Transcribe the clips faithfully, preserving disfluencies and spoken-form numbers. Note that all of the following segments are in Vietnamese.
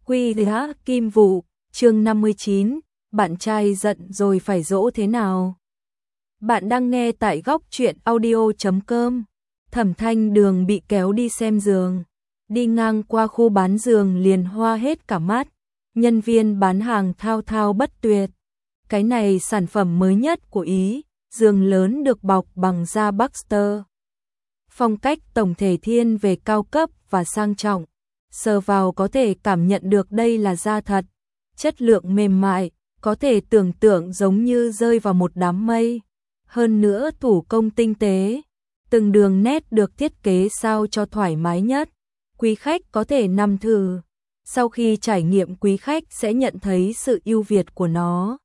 Quy Giá Kim Vụ, chương năm mươi chín, bạn trai giận rồi phải dỗ thế nào? Bạn đang nghe tại góc truyện audio chấm com. Thẩm Thanh Đường bị kéo đi xem giường, đi ngang qua khu bán giường liền hoa hết cả mắt. Nhân viên bán hàng thao thao bất tuyệt. Cái này sản phẩm mới nhất của Ý, giường lớn được bọc bằng da Baxter. Phong cách tổng thể thiên về cao cấp và sang trọng. Sờ vào có thể cảm nhận được đây là da thật, chất lượng mềm mại, có thể tưởng tượng giống như rơi vào một đám mây. Hơn nữa thủ công tinh tế, từng đường nét được thiết kế sao cho thoải mái nhất. Quý khách có thể nằm thử, sau khi trải nghiệm quý khách sẽ nhận thấy sự ưu việt của nó.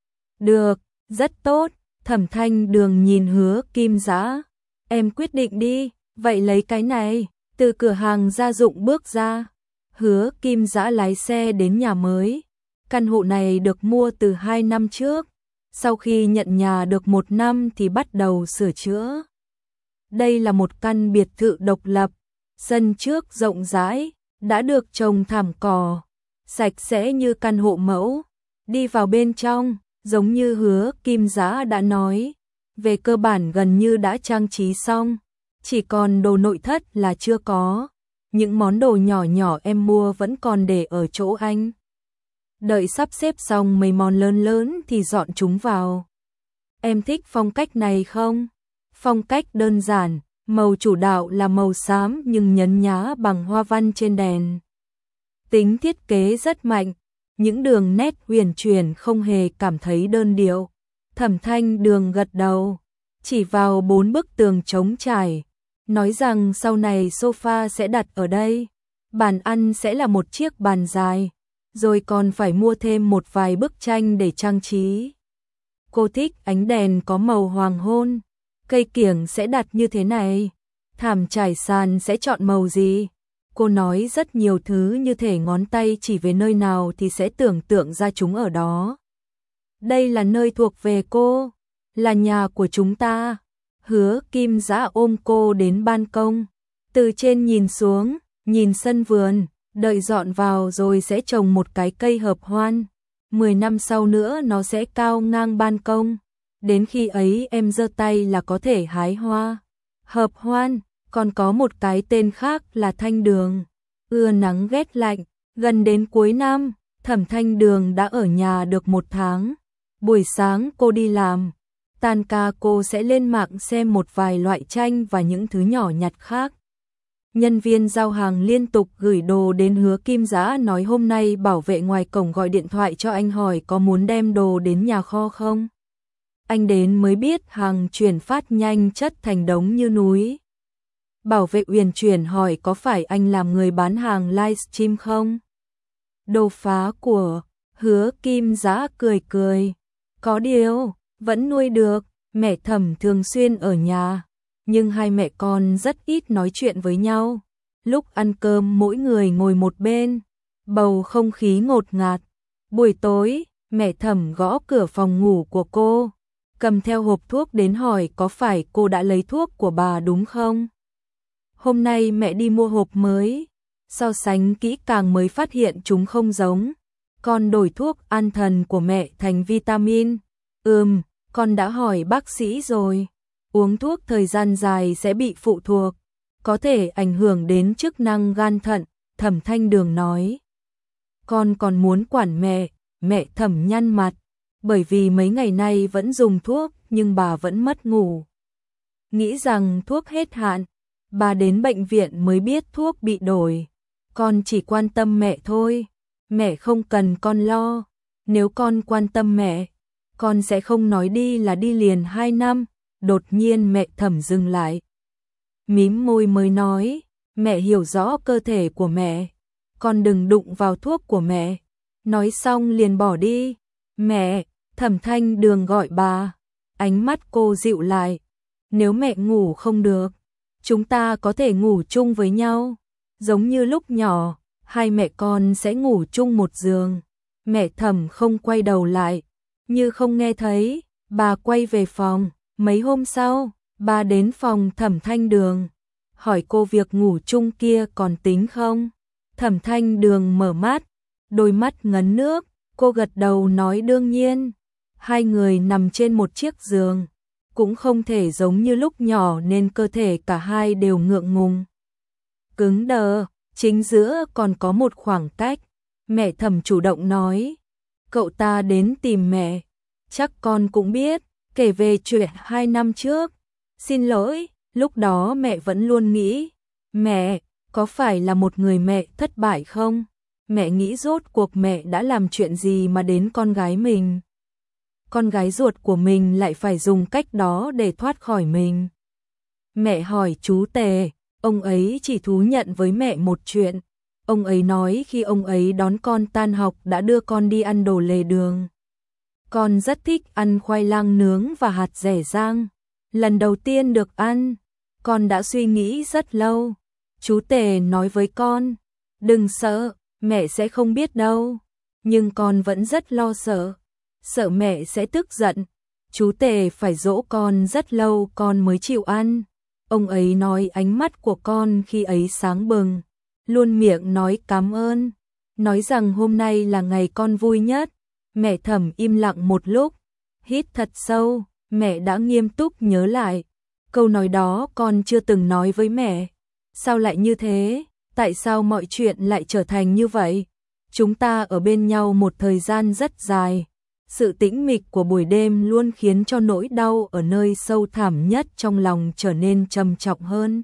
Được, rất tốt, Thẩm Thanh Đường nhìn Hứa Kim Dã. Em quyết định đi, vậy lấy cái này. Từ cửa hàng gia dụng bước ra, Hứa Kim Dã lái xe đến nhà mới. Căn hộ này được mua từ hai năm trước, sau khi nhận nhà được một năm thì bắt đầu sửa chữa. Đây là một căn biệt thự độc lập, sân trước rộng rãi, đã được trồng thảm cỏ, sạch sẽ như căn hộ mẫu. Đi vào bên trong, giống như Hứa Kim Dã đã nói, về cơ bản gần như đã trang trí xong. Chỉ còn đồ nội thất là chưa có. Những món đồ nhỏ nhỏ em mua vẫn còn để ở chỗ anh. Đợi sắp xếp xong mấy món lớn lớn thì dọn chúng vào. Em thích phong cách này không? Phong cách đơn giản, màu chủ đạo là màu xám nhưng nhấn nhá bằng hoa văn trên đèn. Tính thiết kế rất mạnh, những đường nét huyền chuyển không hề cảm thấy đơn điệu. Thẩm Thanh Đường gật đầu, chỉ vào bốn bức tường trống trải. Nói rằng sau này sofa sẽ đặt ở đây, bàn ăn sẽ là một chiếc bàn dài, rồi còn phải mua thêm một vài bức tranh để trang trí. Cô thích ánh đèn có màu hoàng hôn, cây kiểng sẽ đặt như thế này, thảm trải sàn sẽ chọn màu gì. Cô nói rất nhiều thứ như thể ngón tay chỉ về nơi nào thì sẽ tưởng tượng ra chúng ở đó. Đây là nơi thuộc về cô, là nhà của chúng ta. Hứa Kim Dã ôm cô đến ban công, từ trên nhìn xuống, nhìn sân vườn, đợi dọn vào rồi sẽ trồng một cái cây hợp hoan. Mười năm sau nữa nó sẽ cao ngang ban công, đến khi ấy em giơ tay là có thể hái hoa. Hợp hoan, còn có một cái tên khác là Thanh Đường. Ưa nắng ghét lạnh, gần đến cuối năm, Thẩm Thanh Đường đã ở nhà được một tháng. Buổi sáng cô đi làm, tan ca cô sẽ lên mạng xem một vài loại tranh và những thứ nhỏ nhặt khác. Nhân viên giao hàng liên tục gửi đồ đến Hứa Kim Dã, nói hôm nay bảo vệ ngoài cổng gọi điện thoại cho anh hỏi có muốn đem đồ đến nhà kho không. Anh đến mới biết hàng chuyển phát nhanh chất thành đống như núi. Bảo vệ uyển chuyển hỏi có phải anh làm người bán hàng livestream không? Đồ phá của. Hứa Kim Dã cười cười. Có điều, vẫn nuôi được. Mẹ Thẩm thường xuyên ở nhà, nhưng hai mẹ con rất ít nói chuyện với nhau. Lúc ăn cơm mỗi người ngồi một bên, bầu không khí ngột ngạt. Buổi tối, mẹ Thẩm gõ cửa phòng ngủ của cô, cầm theo hộp thuốc đến hỏi có phải cô đã lấy thuốc của bà đúng không? Hôm nay mẹ đi mua hộp mới, so sánh kỹ càng mới phát hiện chúng không giống. Con đổi thuốc an thần của mẹ thành vitamin. Ừm, con đã hỏi bác sĩ rồi. Uống thuốc thời gian dài sẽ bị phụ thuộc, có thể ảnh hưởng đến chức năng gan thận, Thẩm Thanh Đường nói. Con còn muốn quản mẹ, mẹ Thẩm nhăn mặt, bởi vì mấy ngày nay vẫn dùng thuốc nhưng bà vẫn mất ngủ. Nghĩ rằng thuốc hết hạn, bà đến bệnh viện mới biết thuốc bị đổi. Con chỉ quan tâm mẹ thôi, mẹ không cần con lo. Nếu con quan tâm mẹ, con sẽ không nói đi là đi liền hai năm. Đột nhiên mẹ Thẩm dừng lại, mím môi mới nói, mẹ hiểu rõ cơ thể của mẹ, con đừng đụng vào thuốc của mẹ. Nói xong liền bỏ đi. Mẹ, Thẩm Thanh Đường gọi bà, ánh mắt cô dịu lại. Nếu mẹ ngủ không được, chúng ta có thể ngủ chung với nhau. Giống như lúc nhỏ, hai mẹ con sẽ ngủ chung một giường. Mẹ Thẩm không quay đầu lại, như không nghe thấy, bà quay về phòng. Mấy hôm sau, bà đến phòng Thẩm Thanh Đường, hỏi cô việc ngủ chung kia còn tính không? Thẩm Thanh Đường mở mắt, đôi mắt ngấn nước, cô gật đầu nói đương nhiên. Hai người nằm trên một chiếc giường, cũng không thể giống như lúc nhỏ nên cơ thể cả hai đều ngượng ngùng. Cứng đờ, chính giữa còn có một khoảng cách. Mẹ Thẩm chủ động nói, cậu ta đến tìm mẹ, chắc con cũng biết, kể về chuyện hai năm trước. Xin lỗi, lúc đó mẹ vẫn luôn nghĩ, mẹ, có phải là một người mẹ thất bại không? Mẹ nghĩ rốt cuộc mẹ đã làm chuyện gì mà đến con gái mình. Con gái ruột của mình lại phải dùng cách đó để thoát khỏi mình. Mẹ hỏi chú Tề, ông ấy chỉ thú nhận với mẹ một chuyện. Ông ấy nói khi ông ấy đón con tan học đã đưa con đi ăn đồ lề đường. Con rất thích ăn khoai lang nướng và hạt dẻ rang. Lần đầu tiên được ăn, con đã suy nghĩ rất lâu. Chú Tề nói với con, đừng sợ, mẹ sẽ không biết đâu. Nhưng con vẫn rất lo sợ, sợ mẹ sẽ tức giận. Chú Tề phải dỗ con rất lâu con mới chịu ăn. Ông ấy nói ánh mắt của con khi ấy sáng bừng, luôn miệng nói cảm ơn, nói rằng hôm nay là ngày con vui nhất. Mẹ Thẩm im lặng một lúc, hít thật sâu, mẹ đã nghiêm túc nhớ lại. Câu nói đó con chưa từng nói với mẹ. Sao lại như thế? Tại sao mọi chuyện lại trở thành như vậy? Chúng ta ở bên nhau một thời gian rất dài. Sự tĩnh mịch của buổi đêm luôn khiến cho nỗi đau ở nơi sâu thẳm nhất trong lòng trở nên trầm trọng hơn.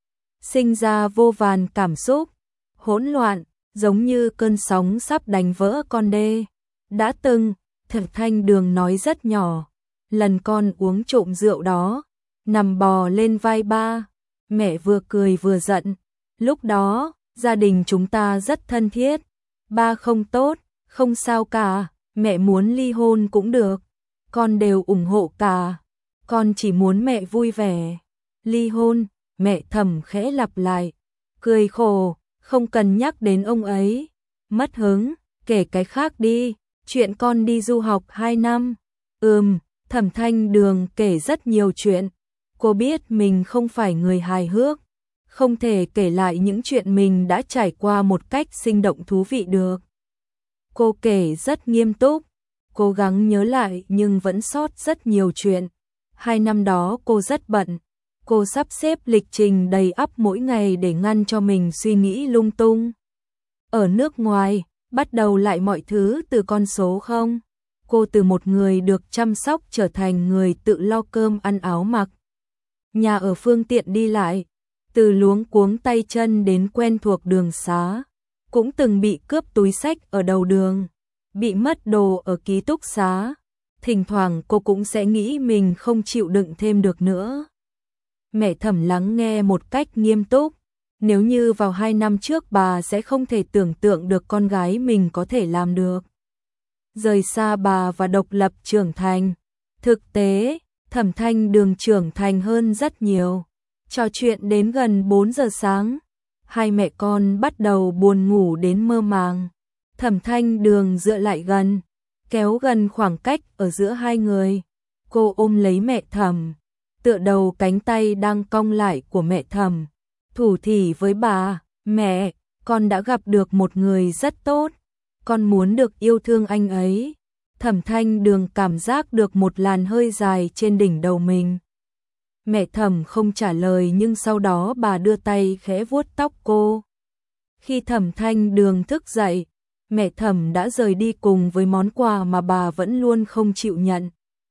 Sinh ra vô vàn cảm xúc, hỗn loạn, giống như cơn sóng sắp đánh vỡ con đê. Đã từng, Thẩm Thanh Đường nói rất nhỏ, lần con uống trộm rượu đó, nằm bò lên vai ba, mẹ vừa cười vừa giận. Lúc đó, gia đình chúng ta rất thân thiết, ba không tốt, không sao cả, mẹ muốn ly hôn cũng được, con đều ủng hộ cả, con chỉ muốn mẹ vui vẻ. Ly hôn, mẹ Thẩm khẽ lặp lại, cười khổ, không cần nhắc đến ông ấy. Mất hứng, kể cái khác đi, chuyện con đi du học hai năm. Ừm, Thẩm Thanh Đường kể rất nhiều chuyện. Cô biết mình không phải người hài hước, không thể kể lại những chuyện mình đã trải qua một cách sinh động thú vị được. Cô kể rất nghiêm túc, cố gắng nhớ lại nhưng vẫn sót rất nhiều chuyện. Hai năm đó cô rất bận, cô sắp xếp lịch trình đầy ắp mỗi ngày để ngăn cho mình suy nghĩ lung tung. Ở nước ngoài, bắt đầu lại mọi thứ từ con số không. Cô từ một người được chăm sóc trở thành người tự lo cơm ăn áo mặc. Nhà ở phương tiện đi lại, từ luống cuống tay chân đến quen thuộc đường xá. Cũng từng bị cướp túi xách ở đầu đường, bị mất đồ ở ký túc xá. Thỉnh thoảng cô cũng sẽ nghĩ mình không chịu đựng thêm được nữa. Mẹ Thẩm lắng nghe một cách nghiêm túc. Nếu như vào hai năm trước bà sẽ không thể tưởng tượng được con gái mình có thể làm được. Rời xa bà và độc lập trưởng thành. Thực tế, Thẩm Thanh Đường trưởng thành hơn rất nhiều. Trò chuyện đến gần bốn giờ sáng. Hai mẹ con bắt đầu buồn ngủ đến mơ màng. Thẩm Thanh Đường dựa lại gần, kéo gần khoảng cách ở giữa hai người. Cô ôm lấy mẹ Thẩm, tựa đầu cánh tay đang cong lại của mẹ Thẩm. Thủ thỉ với bà, mẹ, con đã gặp được một người rất tốt. Con muốn được yêu thương anh ấy. Thẩm Thanh Đường cảm giác được một làn hơi dài trên đỉnh đầu mình. Mẹ Thẩm không trả lời nhưng sau đó bà đưa tay khẽ vuốt tóc cô. Khi Thẩm Thanh Đường thức dậy, mẹ Thẩm đã rời đi cùng với món quà mà bà vẫn luôn không chịu nhận.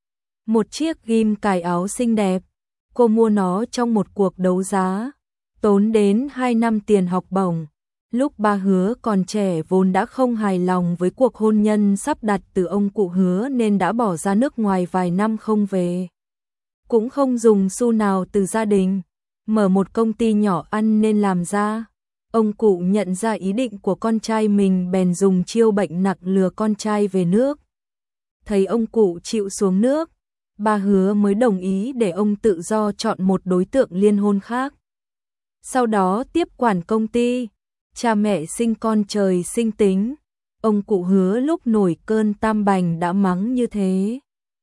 Một chiếc ghim cài áo xinh đẹp, cô mua nó trong một cuộc đấu giá, tốn đến hai năm tiền học bổng. Lúc ba Hứa còn trẻ vốn đã không hài lòng với cuộc hôn nhân sắp đặt từ ông cụ Hứa nên đã bỏ ra nước ngoài vài năm không về. Cũng không dùng xu nào từ gia đình, mở một công ty nhỏ ăn nên làm ra. Ông cụ nhận ra ý định của con trai mình bèn dùng chiêu bệnh nặng lừa con trai về nước. Thấy ông cụ chịu xuống nước, ba Hứa mới đồng ý để ông tự do chọn một đối tượng liên hôn khác. Sau đó tiếp quản công ty, cha mẹ sinh con trời sinh tính. Ông cụ Hứa lúc nổi cơn tam bành đã mắng như thế.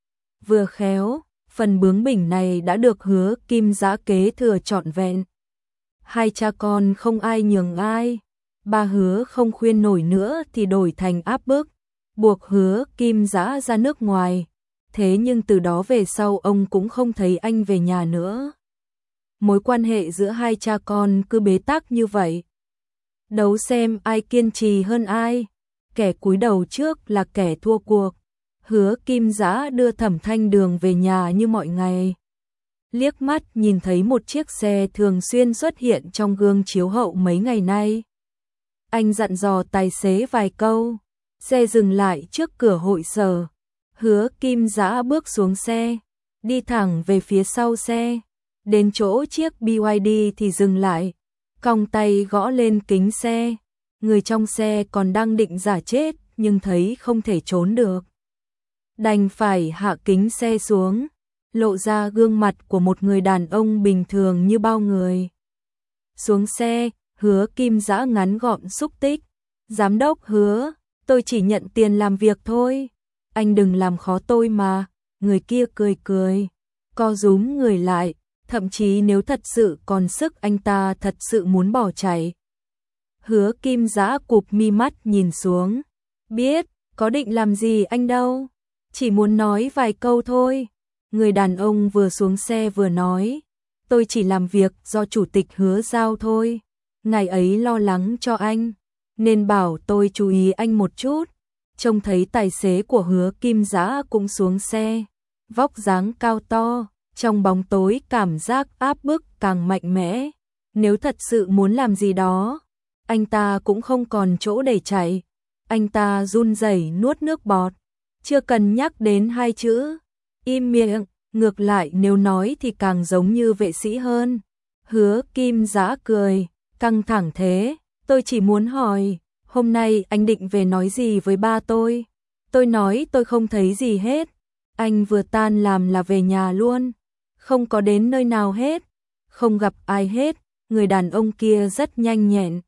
Vừa khéo, phần bướng bỉnh này đã được Hứa Kim Dã kế thừa trọn vẹn. Hai cha con không ai nhường ai. Ba Hứa không khuyên nổi nữa thì đổi thành áp bức, buộc Hứa Kim Dã ra nước ngoài. Thế nhưng từ đó về sau ông cũng không thấy anh về nhà nữa. Mối quan hệ giữa hai cha con cứ bế tắc như vậy. Đấu xem ai kiên trì hơn ai, kẻ cúi đầu trước là kẻ thua cuộc. Hứa Kim Dã đưa Thẩm Thanh Đường về nhà như mọi ngày. Liếc mắt nhìn thấy một chiếc xe thường xuyên xuất hiện trong gương chiếu hậu mấy ngày nay. Anh dặn dò tài xế vài câu, xe dừng lại trước cửa hội sở. Hứa Kim Dã bước xuống xe, đi thẳng về phía sau xe. Đến chỗ chiếc bê i đê thì dừng lại, cong tay gõ lên kính xe. Người trong xe còn đang định giả chết nhưng thấy không thể trốn được, đành phải hạ kính xe xuống, lộ ra gương mặt của một người đàn ông bình thường như bao người. Xuống xe, Hứa Kim Dã ngắn gọn xúc tích. Giám đốc Hứa, tôi chỉ nhận tiền làm việc thôi. Anh đừng làm khó tôi mà. Người kia cười cười, co rúm người lại. Thậm chí nếu thật sự còn sức anh ta thật sự muốn bỏ chạy. Hứa Kim Dã cụp mi mắt nhìn xuống. Biết, có định làm gì anh đâu. Chỉ muốn nói vài câu thôi. Người đàn ông vừa xuống xe vừa nói. Tôi chỉ làm việc do chủ tịch Hứa giao thôi. Ngày ấy lo lắng cho anh, nên bảo tôi chú ý anh một chút. Trông thấy tài xế của Hứa Kim Dã cũng xuống xe. Vóc dáng cao to, trong bóng tối cảm giác áp bức càng mạnh mẽ. Nếu thật sự muốn làm gì đó, anh ta cũng không còn chỗ để chạy. Anh ta run rẩy nuốt nước bọt, chưa cần nhắc đến hai chữ im miệng, ngược lại nếu nói thì càng giống như vệ sĩ hơn. Hứa Kim Dã cười, căng thẳng thế, tôi chỉ muốn hỏi, hôm nay anh định về nói gì với ba tôi? Tôi nói tôi không thấy gì hết. Anh vừa tan làm là về nhà luôn, không có đến nơi nào hết, không gặp ai hết. Người đàn ông kia rất nhanh nhẹn,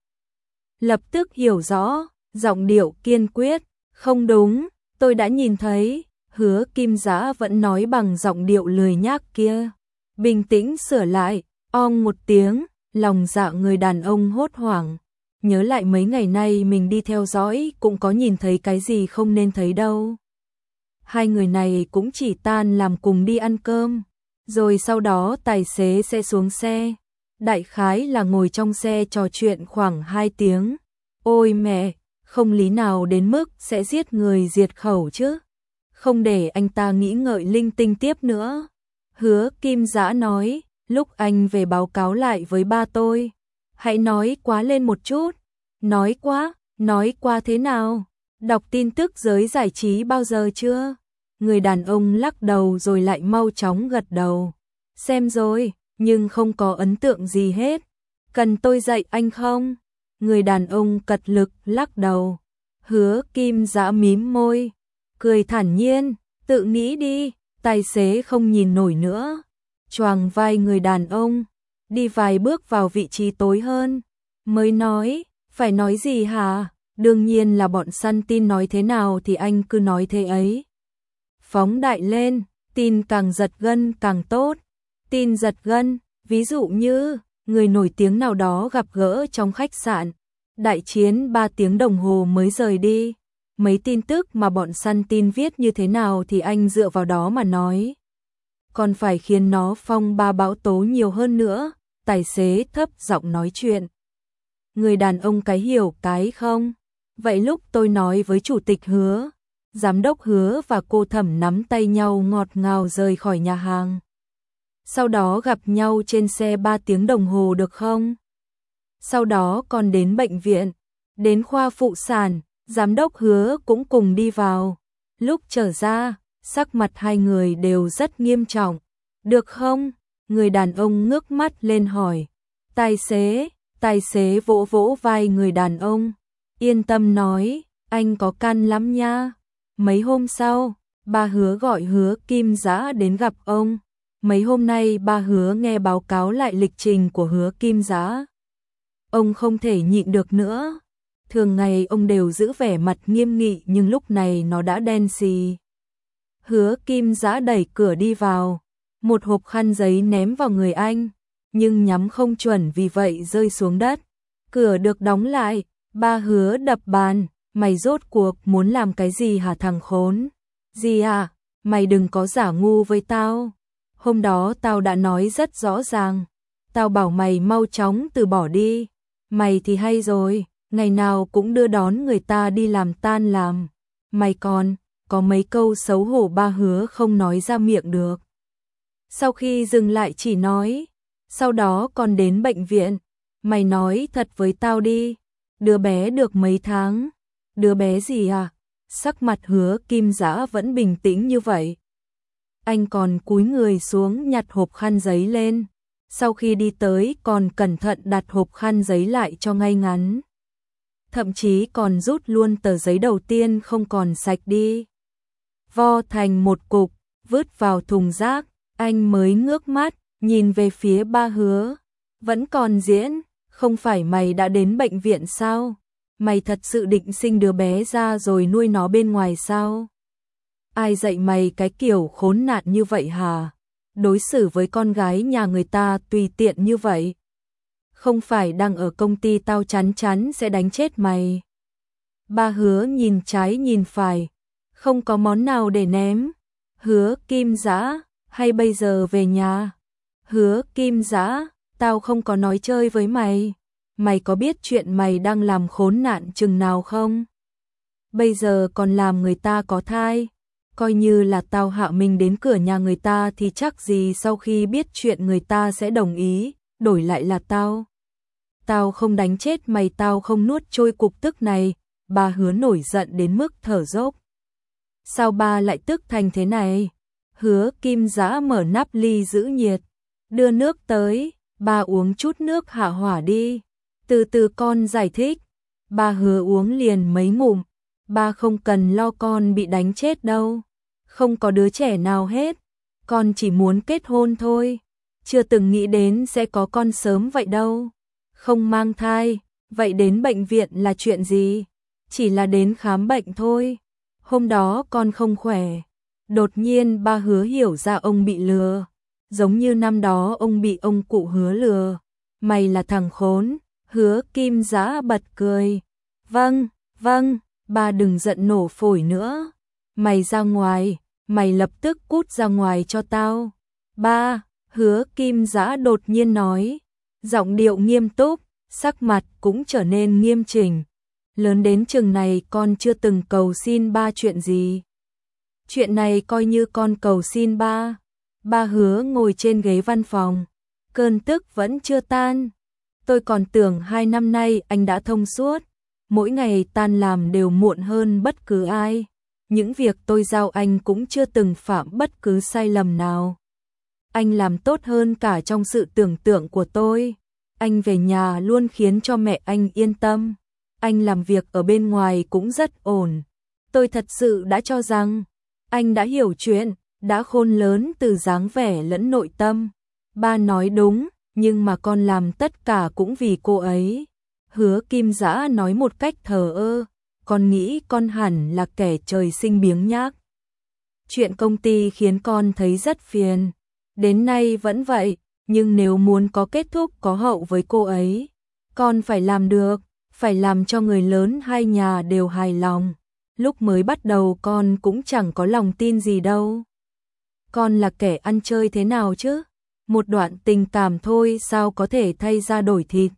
lập tức hiểu rõ, giọng điệu kiên quyết, không đúng, tôi đã nhìn thấy. Hứa Kim Dã vẫn nói bằng giọng điệu lười nhác kia, bình tĩnh sửa lại, ong một tiếng. Lòng dạ người đàn ông hốt hoảng, nhớ lại mấy ngày nay mình đi theo dõi cũng có nhìn thấy cái gì không nên thấy đâu. Hai người này cũng chỉ tan làm cùng đi ăn cơm, rồi sau đó tài xế sẽ xuống xe. Đại khái là ngồi trong xe trò chuyện khoảng hai tiếng. Ôi mẹ, không lý nào đến mức sẽ giết người diệt khẩu chứ. Không để anh ta nghĩ ngợi linh tinh tiếp nữa. Hứa Kim Dã nói, lúc anh về báo cáo lại với ba tôi, hãy nói quá lên một chút. Nói quá, nói quá thế nào? Đọc tin tức giới giải trí bao giờ chưa? Người đàn ông lắc đầu rồi lại mau chóng gật đầu. Xem rồi, nhưng không có ấn tượng gì hết. Cần tôi dạy anh không? Người đàn ông cật lực lắc đầu. Hứa Kim Dã mím môi, cười thản nhiên, tự nghĩ đi. Tài xế không nhìn nổi nữa, choàng vai người đàn ông, đi vài bước vào vị trí tối hơn, mới nói, phải nói gì hả? Đương nhiên là bọn săn tin nói thế nào thì anh cứ nói thế ấy. Phóng đại lên, tin càng giật gân càng tốt. Tin giật gân, ví dụ như, người nổi tiếng nào đó gặp gỡ trong khách sạn, đại chiến ba tiếng đồng hồ mới rời đi. Mấy tin tức mà bọn săn tin viết như thế nào thì anh dựa vào đó mà nói. Còn phải khiến nó phong ba bão tố nhiều hơn nữa. Tài xế thấp giọng nói chuyện. Người đàn ông cái hiểu cái không? Vậy lúc tôi nói với chủ tịch Hứa, giám đốc Hứa và cô Thẩm nắm tay nhau ngọt ngào rời khỏi nhà hàng. Sau đó gặp nhau trên xe ba tiếng đồng hồ được không? Sau đó còn đến bệnh viện, đến khoa phụ sản, giám đốc Hứa cũng cùng đi vào. Lúc trở ra, sắc mặt hai người đều rất nghiêm trọng. Được không? Người đàn ông ngước mắt lên hỏi. Tài xế, tài xế vỗ vỗ vai người đàn ông. Yên tâm nói, anh có căn lắm nha. Mấy hôm sau, ba Hứa gọi Hứa Kim Dã đến gặp ông. Mấy hôm nay ba Hứa nghe báo cáo lại lịch trình của Hứa Kim Dã. Ông không thể nhịn được nữa. Thường ngày ông đều giữ vẻ mặt nghiêm nghị nhưng lúc này nó đã đen xì. Hứa Kim Dã đẩy cửa đi vào, một hộp khăn giấy ném vào người anh, nhưng nhắm không chuẩn vì vậy rơi xuống đất. Cửa được đóng lại, Ba Hứa đập bàn, mày rốt cuộc muốn làm cái gì hả thằng khốn? Gì à, mày đừng có giả ngu với tao. Hôm đó tao đã nói rất rõ ràng, tao bảo mày mau chóng từ bỏ đi. Mày thì hay rồi, ngày nào cũng đưa đón người ta đi làm tan làm. Mày còn, có mấy câu xấu hổ Ba Hứa không nói ra miệng được. Sau khi dừng lại chỉ nói, sau đó còn đến bệnh viện. Mày nói thật với tao đi, đứa bé được mấy tháng? Đứa bé gì à? Sắc mặt Hứa Kim Dã vẫn bình tĩnh như vậy. Anh còn cúi người xuống nhặt hộp khăn giấy lên. Sau khi đi tới còn cẩn thận đặt hộp khăn giấy lại cho ngay ngắn. Thậm chí còn rút luôn tờ giấy đầu tiên không còn sạch đi. Vo thành một cục, vứt vào thùng rác. Anh mới ngước mắt, nhìn về phía Ba Hứa. Vẫn còn diễn, không phải mày đã đến bệnh viện sao? Mày thật sự định sinh đứa bé ra rồi nuôi nó bên ngoài sao? Ai dạy mày cái kiểu khốn nạn như vậy hả? Đối xử với con gái nhà người ta tùy tiện như vậy. Không phải đang ở công ty tao chắn chắn sẽ đánh chết mày. Ba Hứa nhìn trái nhìn phải, không có món nào để ném. Hứa Kim Dã, hay bây giờ về nhà? Hứa Kim Dã, tao không có nói chơi với mày. Mày có biết chuyện mày đang làm khốn nạn chừng nào không? Bây giờ còn làm người ta có thai. Coi như là tao hạ mình đến cửa nhà người ta thì chắc gì sau khi biết chuyện người ta sẽ đồng ý, đổi lại là tao. Tao không đánh chết mày, tao không nuốt trôi cục tức này. Ba Hứa nổi giận đến mức thở dốc. Sao ba lại tức thành thế này? Hứa Kim Dã mở nắp ly giữ nhiệt, đưa nước tới. Ba uống chút nước hạ hỏa đi, từ từ con giải thích. Ba Hứa uống liền mấy ngụm. Ba không cần lo con bị đánh chết đâu. Không có đứa trẻ nào hết. Con chỉ muốn kết hôn thôi. Chưa từng nghĩ đến sẽ có con sớm vậy đâu. Không mang thai, vậy đến bệnh viện là chuyện gì? Chỉ là đến khám bệnh thôi. Hôm đó con không khỏe. Đột nhiên Ba Hứa hiểu ra ông bị lừa. Giống như năm đó ông bị ông cụ Hứa lừa. Mày là thằng khốn. Hứa Kim Dã bật cười. Vâng, vâng, ba đừng giận nổ phổi nữa. Mày ra ngoài, mày lập tức cút ra ngoài cho tao. Ba, Hứa Kim Dã đột nhiên nói. Giọng điệu nghiêm túc, sắc mặt cũng trở nên nghiêm chỉnh. Lớn đến chừng này con chưa từng cầu xin ba chuyện gì. Chuyện này coi như con cầu xin ba. Ba Hứa ngồi trên ghế văn phòng. Cơn tức vẫn chưa tan. Tôi còn tưởng hai năm nay anh đã thông suốt. Mỗi ngày tan làm đều muộn hơn bất cứ ai. Những việc tôi giao anh cũng chưa từng phạm bất cứ sai lầm nào. Anh làm tốt hơn cả trong sự tưởng tượng của tôi. Anh về nhà luôn khiến cho mẹ anh yên tâm. Anh làm việc ở bên ngoài cũng rất ổn. Tôi thật sự đã cho rằng anh đã hiểu chuyện, đã khôn lớn từ dáng vẻ lẫn nội tâm. Ba nói đúng, nhưng mà con làm tất cả cũng vì cô ấy. Hứa Kim Dã nói một cách thờ ơ. Con nghĩ con hẳn là kẻ trời sinh biếng nhác. Chuyện công ty khiến con thấy rất phiền. Đến nay vẫn vậy, nhưng nếu muốn có kết thúc có hậu với cô ấy, con phải làm được, phải làm cho người lớn hai nhà đều hài lòng. Lúc mới bắt đầu con cũng chẳng có lòng tin gì đâu. Con là kẻ ăn chơi thế nào chứ? Một đoạn tình cảm thôi sao có thể thay ra đổi thịt?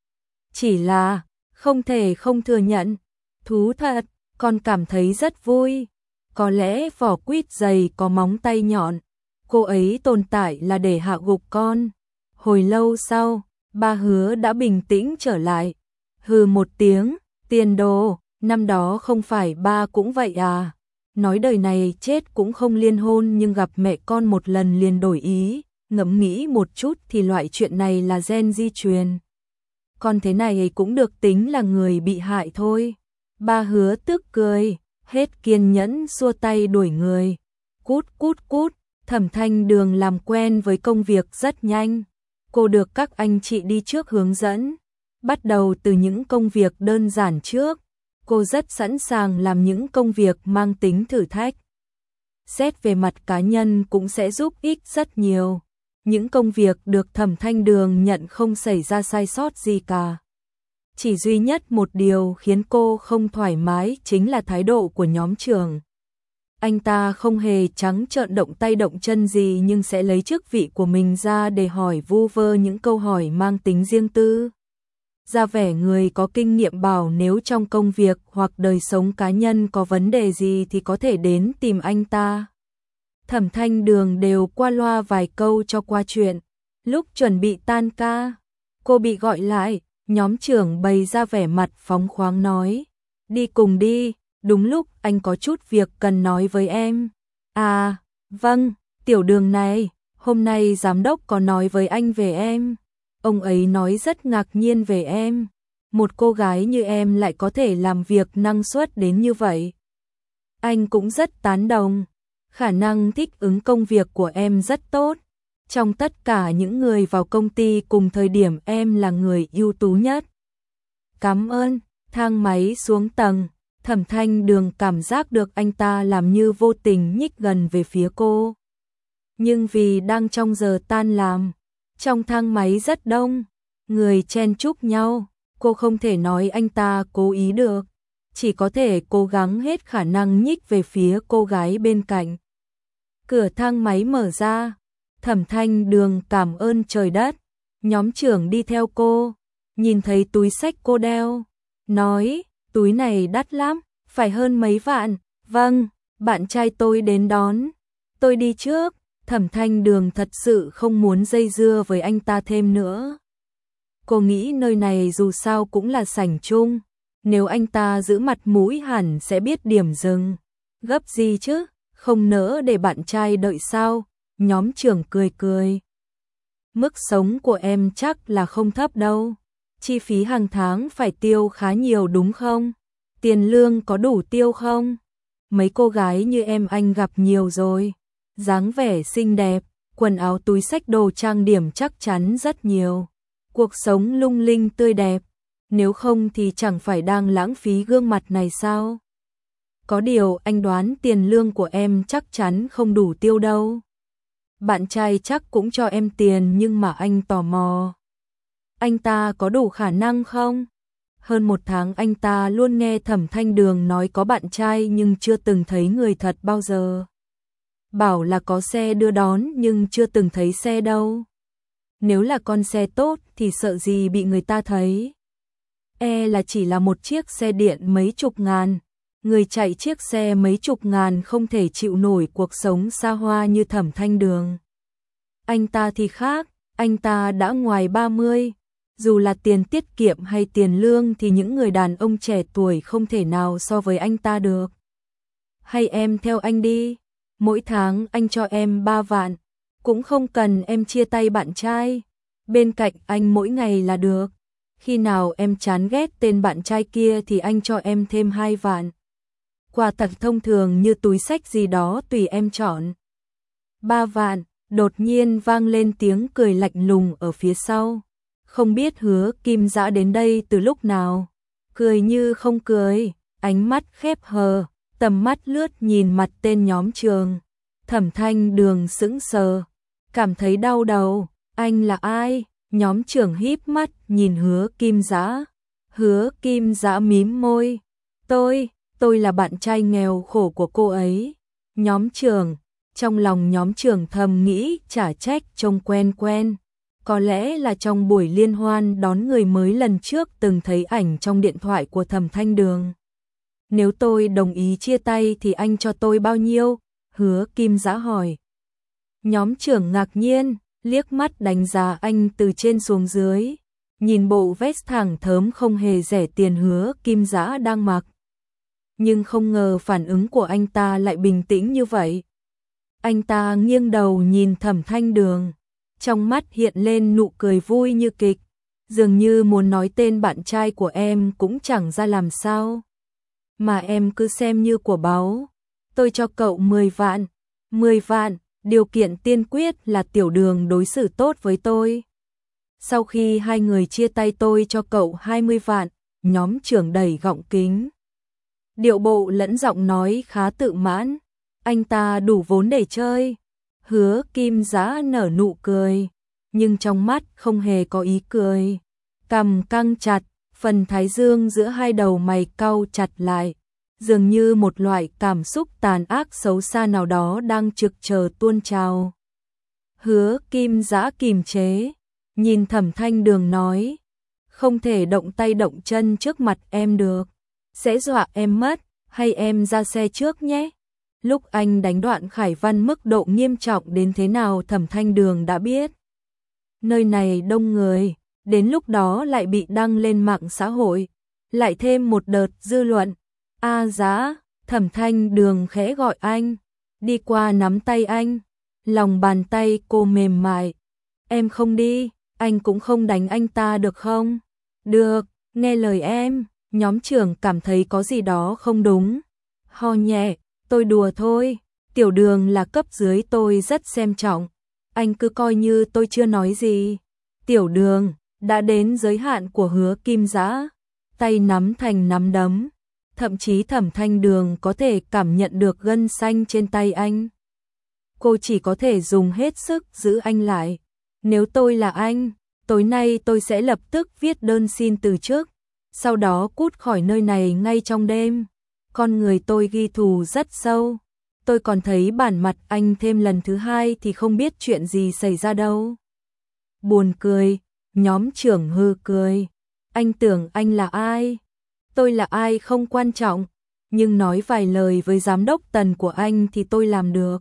Chỉ là, không thể không thừa nhận. Thú thật, con cảm thấy rất vui. Có lẽ vỏ quýt dày có móng tay nhọn. Cô ấy tồn tại là để hạ gục con. Hồi lâu sau, Ba Hứa đã bình tĩnh trở lại. Hừ một tiếng, tiền đồ, năm đó không phải ba cũng vậy à? Nói đời này chết cũng không liên hôn nhưng gặp mẹ con một lần liền đổi ý. Ngẫm nghĩ một chút thì loại chuyện này là gen di truyền. Con thế này cũng được tính là người bị hại thôi. Ba Hứa tức cười, hết kiên nhẫn xua tay đuổi người. Cút cút cút, Thẩm Thanh Đường làm quen với công việc rất nhanh. Cô được các anh chị đi trước hướng dẫn. Bắt đầu từ những công việc đơn giản trước. Cô rất sẵn sàng làm những công việc mang tính thử thách. Xét về mặt cá nhân cũng sẽ giúp ích rất nhiều. Những công việc được Thẩm Thanh Đường nhận không xảy ra sai sót gì cả. Chỉ duy nhất một điều khiến cô không thoải mái chính là thái độ của nhóm trưởng. Anh ta không hề trắng trợn động tay động chân gì nhưng sẽ lấy chức vị của mình ra để hỏi vu vơ những câu hỏi mang tính riêng tư. Ra vẻ người có kinh nghiệm bảo nếu trong công việc hoặc đời sống cá nhân có vấn đề gì thì có thể đến tìm anh ta. Thẩm Thanh Đường đều qua loa vài câu cho qua chuyện. Lúc chuẩn bị tan ca, cô bị gọi lại, nhóm trưởng bày ra vẻ mặt phóng khoáng nói. Đi cùng đi, đúng lúc anh có chút việc cần nói với em. À, vâng, tiểu Đường này, hôm nay giám đốc có nói với anh về em. Ông ấy nói rất ngạc nhiên về em. Một cô gái như em lại có thể làm việc năng suất đến như vậy. Anh cũng rất tán đồng. Khả năng thích ứng công việc của em rất tốt. Trong tất cả những người vào công ty cùng thời điểm em là người ưu tú nhất. Cảm ơn. Thang máy xuống tầng. Thẩm Thanh Đường cảm giác được anh ta làm như vô tình nhích gần về phía cô. Nhưng vì đang trong giờ tan làm, trong thang máy rất đông, người chen chúc nhau, cô không thể nói anh ta cố ý được, chỉ có thể cố gắng hết khả năng nhích về phía cô gái bên cạnh. Cửa thang máy mở ra, Thẩm Thanh Đường cảm ơn trời đất, nhóm trưởng đi theo cô, nhìn thấy túi xách cô đeo, nói, túi này đắt lắm, phải hơn mấy vạn, vâng, bạn trai tôi đến đón, tôi đi trước. Thẩm Thanh Đường thật sự không muốn dây dưa với anh ta thêm nữa. Cô nghĩ nơi này dù sao cũng là sảnh chung, nếu anh ta giữ mặt mũi hẳn sẽ biết điểm dừng. Gấp gì chứ, không nỡ để bạn trai đợi sao? Nhóm trưởng cười cười. Mức sống của em chắc là không thấp đâu. Chi phí hàng tháng phải tiêu khá nhiều đúng không? Tiền lương có đủ tiêu không? Mấy cô gái như em anh gặp nhiều rồi. Dáng vẻ xinh đẹp, quần áo túi xách đồ trang điểm chắc chắn rất nhiều. Cuộc sống lung linh tươi đẹp, nếu không thì chẳng phải đang lãng phí gương mặt này sao? Có điều anh đoán tiền lương của em chắc chắn không đủ tiêu đâu. Bạn trai chắc cũng cho em tiền nhưng mà anh tò mò. Anh ta có đủ khả năng không? Hơn một tháng anh ta luôn nghe Thẩm Thanh Đường nói có bạn trai nhưng chưa từng thấy người thật bao giờ. Bảo là có xe đưa đón nhưng chưa từng thấy xe đâu. Nếu là con xe tốt thì sợ gì bị người ta thấy. E là chỉ là một chiếc xe điện mấy chục ngàn. Người chạy chiếc xe mấy chục ngàn không thể chịu nổi cuộc sống xa hoa như Thẩm Thanh Đường. Anh ta thì khác, anh ta đã ngoài ba mươi. Dù là tiền tiết kiệm hay tiền lương thì những người đàn ông trẻ tuổi không thể nào so với anh ta được. Hay em theo anh đi. Mỗi tháng anh cho em ba vạn, cũng không cần em chia tay bạn trai. Bên cạnh anh mỗi ngày là được. Khi nào em chán ghét tên bạn trai kia thì anh cho em thêm hai vạn. Quà tặng thông thường như túi xách gì đó tùy em chọn. Ba vạn, đột nhiên vang lên tiếng cười lạnh lùng ở phía sau. Không biết Hứa Kim Dã đến đây từ lúc nào. Cười như không cười, ánh mắt khép hờ. Tầm mắt lướt nhìn mặt tên nhóm trường. Thẩm Thanh Đường sững sờ, cảm thấy đau đầu. Anh là ai? Nhóm trưởng híp mắt nhìn Hứa Kim Dã. Hứa Kim Dã mím môi. Tôi, tôi là bạn trai nghèo khổ của cô ấy. Nhóm trưởng, trong lòng nhóm trưởng thầm nghĩ chả trách trông quen quen. Có lẽ là trong buổi liên hoan đón người mới lần trước từng thấy ảnh trong điện thoại của Thẩm Thanh Đường. Nếu tôi đồng ý chia tay thì anh cho tôi bao nhiêu? Hứa Kim Dã hỏi. Nhóm trưởng ngạc nhiên, liếc mắt đánh giá anh từ trên xuống dưới. Nhìn bộ vest thẳng thớm không hề rẻ tiền Hứa Kim Dã đang mặc. Nhưng không ngờ phản ứng của anh ta lại bình tĩnh như vậy. Anh ta nghiêng đầu nhìn Thẩm Thanh Đường. Trong mắt hiện lên nụ cười vui như kịch. Dường như muốn nói tên bạn trai của em cũng chẳng ra làm sao. Mà em cứ xem như của báu. Tôi cho cậu mười vạn. mười vạn, điều kiện tiên quyết là Tiểu Đường đối xử tốt với tôi. Sau khi hai người chia tay tôi cho cậu hai mươi vạn, nhóm trưởng đẩy gọng kính. Điệu bộ lẫn giọng nói khá tự mãn. Anh ta đủ vốn để chơi. Hứa Kim Dã nở nụ cười, nhưng trong mắt không hề có ý cười. Cằm căng chặt, Phần thái dương giữa hai đầu mày cau chặt lại, dường như một loại cảm xúc tàn ác xấu xa nào đó đang trực chờ tuôn trào. Hứa Kim Dã kìm chế, nhìn Thẩm Thanh Đường nói, không thể động tay động chân trước mặt em được, sẽ dọa em mất, hay em ra xe trước nhé. Lúc anh đánh Đoạn Khải Văn mức độ nghiêm trọng đến thế nào Thẩm Thanh Đường đã biết. Nơi này đông người, đến lúc đó lại bị đăng lên mạng xã hội, lại thêm một đợt dư luận. A Dã, Thẩm Thanh Đường khẽ gọi anh, đi qua nắm tay anh, lòng bàn tay cô mềm mại. Em không đi, anh cũng không đánh anh ta được không? Được, nghe lời em. Nhóm trưởng cảm thấy có gì đó không đúng. Ho nhẹ, tôi đùa thôi, Tiểu Đường là cấp dưới tôi rất xem trọng. Anh cứ coi như tôi chưa nói gì. Tiểu Đường đã đến giới hạn của Hứa Kim Dã, tay nắm thành nắm đấm. Thậm chí Thẩm Thanh Đường có thể cảm nhận được gân xanh trên tay anh. Cô chỉ có thể dùng hết sức giữ anh lại. Nếu tôi là anh, tối nay tôi sẽ lập tức viết đơn xin từ chức, sau đó cút khỏi nơi này ngay trong đêm. Con người tôi ghi thù rất sâu. Tôi còn thấy bản mặt anh thêm lần thứ hai thì không biết chuyện gì xảy ra đâu. Buồn cười, nhóm trưởng hư cười. Anh tưởng anh là ai? Tôi là ai không quan trọng, nhưng nói vài lời với giám đốc Tần của anh thì tôi làm được.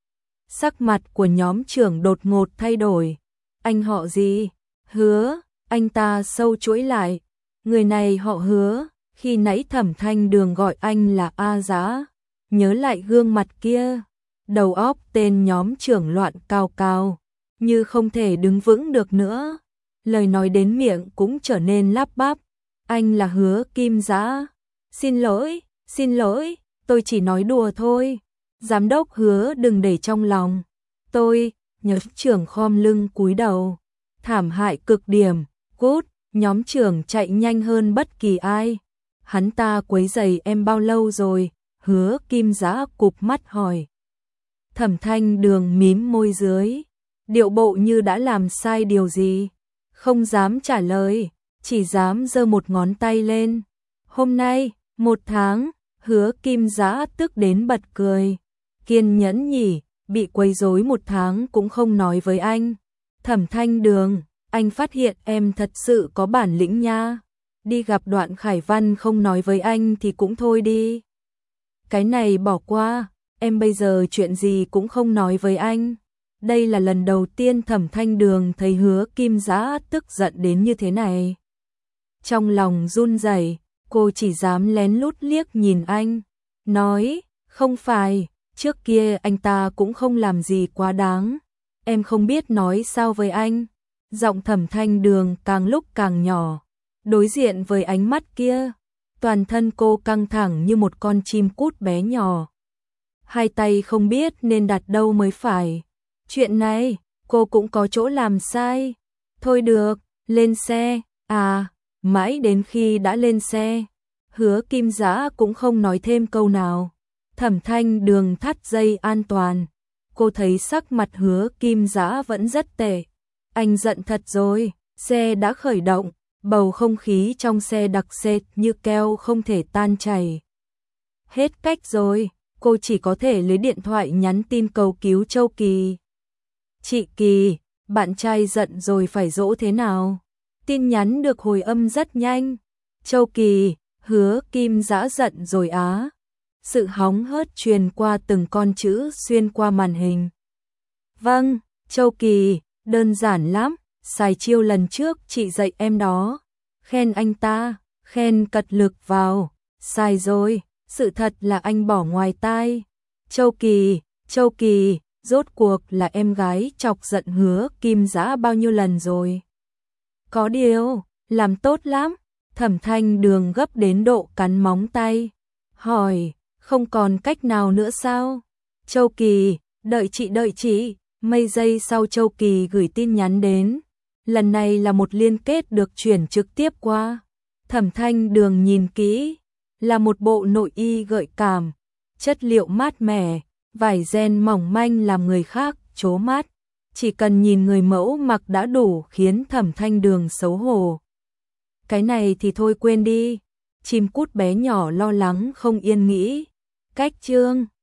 Sắc mặt của nhóm trưởng đột ngột thay đổi. Anh họ gì? Hứa, anh ta sâu chuỗi lại. Người này họ Hứa, khi nãy Thẩm Thanh Đường gọi anh là A Dã. Nhớ lại gương mặt kia, đầu óc tên nhóm trưởng loạn cao cao, như không thể đứng vững được nữa. Lời nói đến miệng cũng trở nên lắp bắp. Anh là Hứa Kim Dã. Xin lỗi, xin lỗi, tôi chỉ nói đùa thôi. Giám đốc Hứa đừng để trong lòng. Tôi, nhóm trưởng khom lưng cúi đầu. Thảm hại cực điểm, cút, nhóm trưởng chạy nhanh hơn bất kỳ ai. Hắn ta quấy rầy em bao lâu rồi? Hứa Kim Dã cụp mắt hỏi. Thẩm Thanh Đường mím môi dưới, điệu bộ như đã làm sai điều gì. Không dám trả lời, chỉ dám giơ một ngón tay lên. Hôm nay, một tháng, Hứa Kim Dã tức đến bật cười. Kiên nhẫn nhỉ, bị quấy rối một tháng cũng không nói với anh. Thẩm Thanh Đường, anh phát hiện em thật sự có bản lĩnh nha. Đi gặp Đoạn Khải Văn không nói với anh thì cũng thôi đi. Cái này bỏ qua, em bây giờ chuyện gì cũng không nói với anh. Đây là lần đầu tiên Thẩm Thanh Đường thấy Hứa Kim Dã tức giận đến như thế này. Trong lòng run rẩy, cô chỉ dám lén lút liếc nhìn anh, nói, không phải, trước kia anh ta cũng không làm gì quá đáng. Em không biết nói sao với anh. Giọng Thẩm Thanh Đường càng lúc càng nhỏ. Đối diện với ánh mắt kia, toàn thân cô căng thẳng như một con chim cút bé nhỏ. Hai tay không biết nên đặt đâu mới phải. Chuyện này, cô cũng có chỗ làm sai. Thôi được, lên xe. À, mãi đến khi đã lên xe, Hứa Kim Dã cũng không nói thêm câu nào. Thẩm Thanh Đường thắt dây an toàn. Cô thấy sắc mặt Hứa Kim Dã vẫn rất tệ. Anh giận thật rồi. Xe đã khởi động, bầu không khí trong xe đặc sệt như keo không thể tan chảy. Hết cách rồi, cô chỉ có thể lấy điện thoại nhắn tin cầu cứu Châu Kỳ. Chị Kỳ, bạn trai giận rồi phải dỗ thế nào? Tin nhắn được hồi âm rất nhanh. Châu Kỳ, Hứa Kim Dã giận rồi á. Sự hóng hớt truyền qua từng con chữ xuyên qua màn hình. Vâng, Châu Kỳ, đơn giản lắm, xài chiêu lần trước chị dạy em đó. Khen anh ta, khen cật lực vào. Sai rồi, sự thật là anh bỏ ngoài tai. Châu Kỳ, Châu Kỳ, rốt cuộc là em gái chọc giận Hứa Kim Dã bao nhiêu lần rồi? Có điều, làm tốt lắm. Thẩm Thanh Đường gấp đến độ cắn móng tay. Hỏi, không còn cách nào nữa sao? Châu Kỳ, đợi chị đợi chị. Mấy giây sau Châu Kỳ gửi tin nhắn đến. Lần này là một liên kết được chuyển trực tiếp qua. Thẩm Thanh Đường nhìn kỹ, là một bộ nội y gợi cảm, chất liệu mát mẻ, vải ren mỏng manh làm người khác trố mắt. Chỉ cần nhìn người mẫu mặc đã đủ khiến Thẩm Thanh Đường xấu hổ. cái này thì thôi quên đi. Chim cút bé nhỏ lo lắng không yên nghĩ. Cách chương